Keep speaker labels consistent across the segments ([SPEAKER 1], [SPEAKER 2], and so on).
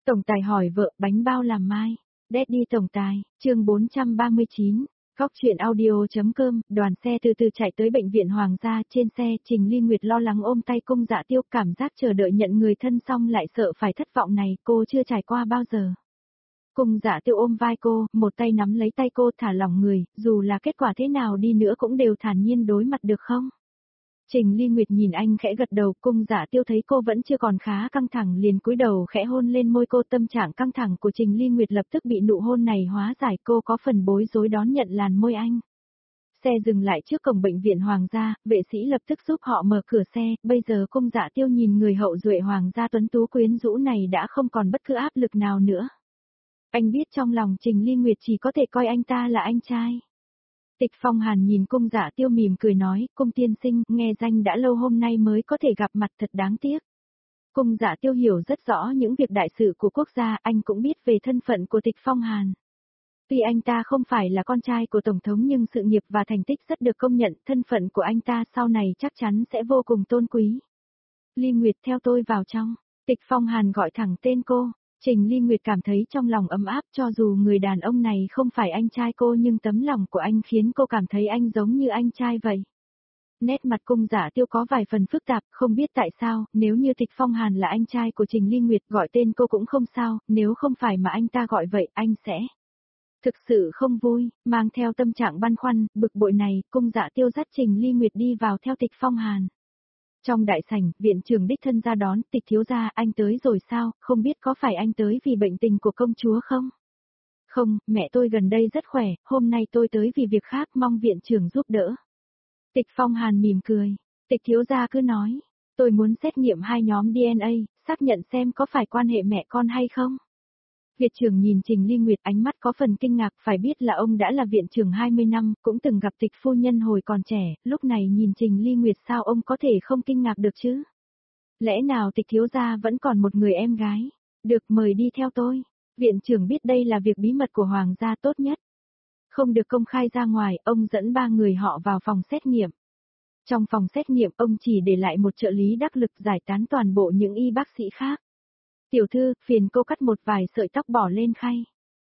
[SPEAKER 1] Tổng tài hỏi vợ bánh bao làm mai. Daddy tổng tài, chương 439. Góc truyện audio.com, đoàn xe từ từ chạy tới bệnh viện Hoàng gia, trên xe Trình Ly Nguyệt lo lắng ôm tay Cung Dạ Tiêu, cảm giác chờ đợi nhận người thân xong lại sợ phải thất vọng này, cô chưa trải qua bao giờ. Cung Dạ Tiêu ôm vai cô, một tay nắm lấy tay cô thả lỏng người, dù là kết quả thế nào đi nữa cũng đều thản nhiên đối mặt được không? Trình Ly Nguyệt nhìn anh khẽ gật đầu, Cung Dạ Tiêu thấy cô vẫn chưa còn khá căng thẳng liền cúi đầu khẽ hôn lên môi cô, tâm trạng căng thẳng của Trình Ly Nguyệt lập tức bị nụ hôn này hóa giải, cô có phần bối rối đón nhận làn môi anh. Xe dừng lại trước cổng bệnh viện Hoàng gia, vệ sĩ lập tức giúp họ mở cửa xe, bây giờ Cung Dạ Tiêu nhìn người hậu duệ Hoàng gia tuấn tú quyến rũ này đã không còn bất cứ áp lực nào nữa. Anh biết trong lòng Trình Ly Nguyệt chỉ có thể coi anh ta là anh trai. Tịch Phong Hàn nhìn Cung Dạ Tiêu mỉm cười nói, Cung tiên sinh, nghe danh đã lâu hôm nay mới có thể gặp mặt thật đáng tiếc. Cung Dạ Tiêu hiểu rất rõ những việc đại sự của quốc gia, anh cũng biết về thân phận của Tịch Phong Hàn. Tuy anh ta không phải là con trai của Tổng thống nhưng sự nghiệp và thành tích rất được công nhận, thân phận của anh ta sau này chắc chắn sẽ vô cùng tôn quý. Ly Nguyệt theo tôi vào trong, Tịch Phong Hàn gọi thẳng tên cô. Trình Ly Nguyệt cảm thấy trong lòng ấm áp, cho dù người đàn ông này không phải anh trai cô nhưng tấm lòng của anh khiến cô cảm thấy anh giống như anh trai vậy. Nét mặt Cung Dạ Tiêu có vài phần phức tạp, không biết tại sao, nếu như Tịch Phong Hàn là anh trai của Trình Ly Nguyệt gọi tên cô cũng không sao, nếu không phải mà anh ta gọi vậy anh sẽ thực sự không vui, mang theo tâm trạng băn khoăn, bực bội này, Cung Dạ Tiêu dắt Trình Ly Nguyệt đi vào theo Tịch Phong Hàn. Trong đại sảnh, viện trưởng đích thân ra đón, Tịch thiếu gia, anh tới rồi sao, không biết có phải anh tới vì bệnh tình của công chúa không? Không, mẹ tôi gần đây rất khỏe, hôm nay tôi tới vì việc khác, mong viện trưởng giúp đỡ. Tịch Phong Hàn mỉm cười, Tịch thiếu gia cứ nói, tôi muốn xét nghiệm 2 nhóm DNA, xác nhận xem có phải quan hệ mẹ con hay không. Viện trưởng nhìn Trình Ly Nguyệt ánh mắt có phần kinh ngạc, phải biết là ông đã là viện trưởng 20 năm, cũng từng gặp Tịch phu nhân hồi còn trẻ, lúc này nhìn Trình Ly Nguyệt sao ông có thể không kinh ngạc được chứ? Lẽ nào Tịch thiếu gia vẫn còn một người em gái? Được, mời đi theo tôi. Viện trưởng biết đây là việc bí mật của Hoàng gia tốt nhất. Không được công khai ra ngoài, ông dẫn 3 người họ vào phòng xét nghiệm. Trong phòng xét nghiệm ông chỉ để lại một trợ lý đắc lực giải tán toàn bộ những y bác sĩ khác. Tiểu thư, phiền cô cắt một vài sợi tóc bỏ lên khay.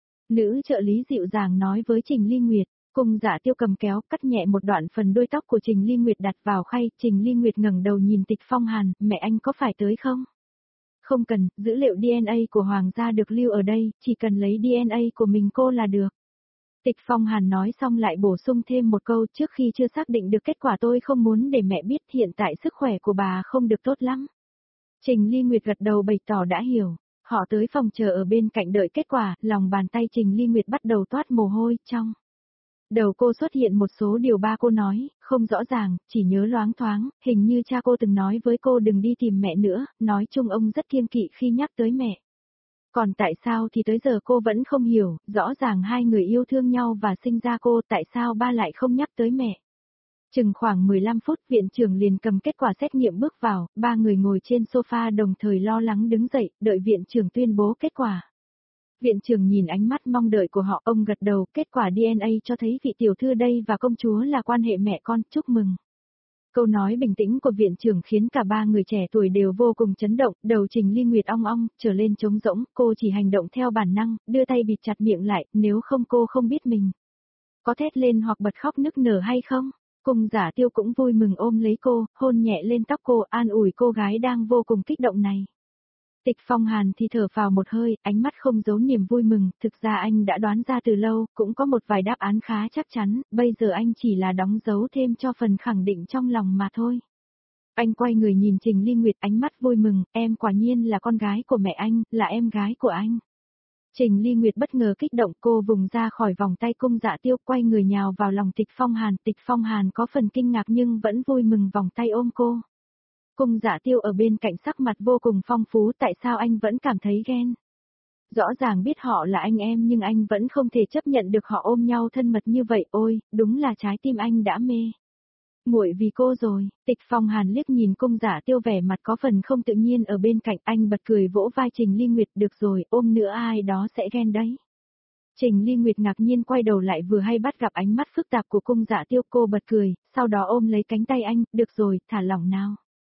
[SPEAKER 1] Nữ trợ lý dịu dàng nói với Trình Ly Nguyệt, Cung Dạ Tiêu cầm kéo cắt nhẹ một đoạn phần đuôi tóc của Trình Ly Nguyệt đặt vào khay, Trình Ly Nguyệt ngẩng đầu nhìn Tịch Phong Hàn, mẹ anh có phải tới không? Không cần, dữ liệu DNA của Hoàng gia được lưu ở đây, chỉ cần lấy DNA của mình cô là được. Tịch Phong Hàn nói xong lại bổ sung thêm một câu, trước khi chưa xác định được kết quả tôi không muốn để mẹ biết, hiện tại sức khỏe của bà không được tốt lắm. Trình Ly Nguyệt gật đầu bày tỏ đã hiểu. Họ tới phòng chờ ở bên cạnh đợi kết quả, lòng bàn tay Trình Ly Nguyệt bắt đầu toát mồ hôi, trong đầu cô xuất hiện một số điều ba cô nói, không rõ ràng, chỉ nhớ loáng thoáng, hình như cha cô từng nói với cô đừng đi tìm mẹ nữa, nói chung ông rất kiêng kỵ khi nhắc tới mẹ. Còn tại sao thì tới giờ cô vẫn không hiểu, rõ ràng hai người yêu thương nhau và sinh ra cô, tại sao ba lại không nhắc tới mẹ. Chừng khoảng 15 phút viện trưởng liền cầm kết quả xét nghiệm bước vào, 3 người ngồi trên sofa đồng thời lo lắng đứng dậy, đợi viện trưởng tuyên bố kết quả. Viện trưởng nhìn ánh mắt mong đợi của họ, ông gật đầu, kết quả DNA cho thấy vị tiểu thư đây và công chúa là quan hệ mẹ con, chúc mừng. Câu nói bình tĩnh của viện trưởng khiến cả 3 người trẻ tuổi đều vô cùng chấn động, đầu Trình Ly Nguyệt ong ong, trở lên trống rỗng, cô chỉ hành động theo bản năng, đưa tay bịt chặt miệng lại, nếu không cô không biết mình có thét lên hoặc bật khóc nức nở hay không. Cung Dạ Tiêu cũng vui mừng ôm lấy cô, hôn nhẹ lên tóc cô, an ủi cô gái đang vô cùng kích động này. Tịch Phong Hàn thì thở phào một hơi, ánh mắt không giấu niềm vui mừng, thực ra anh đã đoán ra từ lâu, cũng có một vài đáp án khá chắc chắn, bây giờ anh chỉ là đóng dấu thêm cho phần khẳng định trong lòng mà thôi. Anh quay người nhìn Trình Ly Nguyệt, ánh mắt vui mừng, em quả nhiên là con gái của mẹ anh, là em gái của anh. Trình Ly Nguyệt bất ngờ kích động, cô vùng ra khỏi vòng tay Cung Dạ Tiêu, quay người nhào vào lòng Tịch Phong Hàn. Tịch Phong Hàn có phần kinh ngạc nhưng vẫn vui mừng vòng tay ôm cô. Cung Dạ Tiêu ở bên cạnh sắc mặt vô cùng phong phú, tại sao anh vẫn cảm thấy ghen? Rõ ràng biết họ là anh em nhưng anh vẫn không thể chấp nhận được họ ôm nhau thân mật như vậy, ôi, đúng là trái tim anh đã mê muội vì cô rồi. Tịch Phong Hàn liếc nhìn Cung Dạ Tiêu vẻ mặt có phần không tự nhiên ở bên cạnh, anh bật cười vỗ vai Trình Ly Nguyệt, được rồi, ôm nữa ai đó sẽ ghen đấy. Trình Ly Nguyệt ngạc nhiên quay đầu lại vừa hay bắt gặp ánh mắt phức tạp của Cung Dạ Tiêu, cô bật cười, sau đó ôm lấy cánh tay anh, được rồi, thả lỏng nào.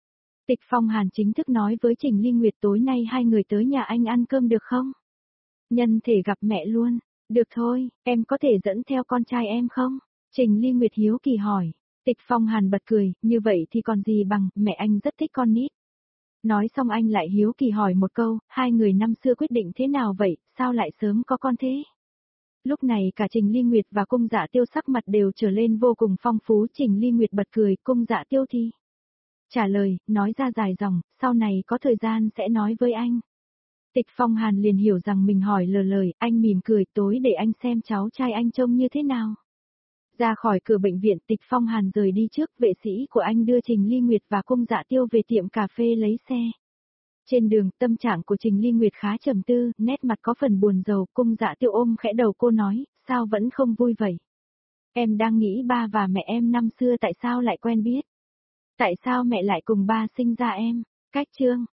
[SPEAKER 1] Tịch Phong Hàn chính thức nói với Trình Ly Nguyệt tối nay hai người tới nhà anh ăn cơm được không? Nhân thể gặp mẹ luôn. Được thôi, em có thể dẫn theo con trai em không? Trình Ly Nguyệt hiếu kỳ hỏi. Tịch Phong Hàn bật cười, như vậy thì còn gì bằng, mẹ anh rất thích con nít. Nói xong anh lại hiếu kỳ hỏi một câu, hai người năm xưa quyết định thế nào vậy, sao lại sớm có con thế? Lúc này cả Trình Ly Nguyệt và Cung Dạ Tiêu sắc mặt đều trở lên vô cùng phong phú. Trình Ly Nguyệt bật cười, Cung Dạ Tiêu thì trả lời, nói ra dài dòng, sau này có thời gian sẽ nói với anh. Tịch Phong Hàn liền hiểu rằng mình hỏi lờ lời, anh mỉm cười, tối để anh xem cháu trai anh trông như thế nào. Ra khỏi cửa bệnh viện, Tịch Phong Hàn rời đi trước, vệ sĩ của anh đưa Trình Ly Nguyệt và Cung Dạ Tiêu về tiệm cà phê lấy xe. Trên đường, tâm trạng của Trình Ly Nguyệt khá trầm tư, nét mặt có phần buồn rầu. Cung Dạ Tiêu ôm khẽ đầu cô nói, sao vẫn không vui vậy? Em đang nghĩ ba và mẹ em năm xưa tại sao lại quen biết? Tại sao mẹ lại cùng ba sinh ra em? Cách chương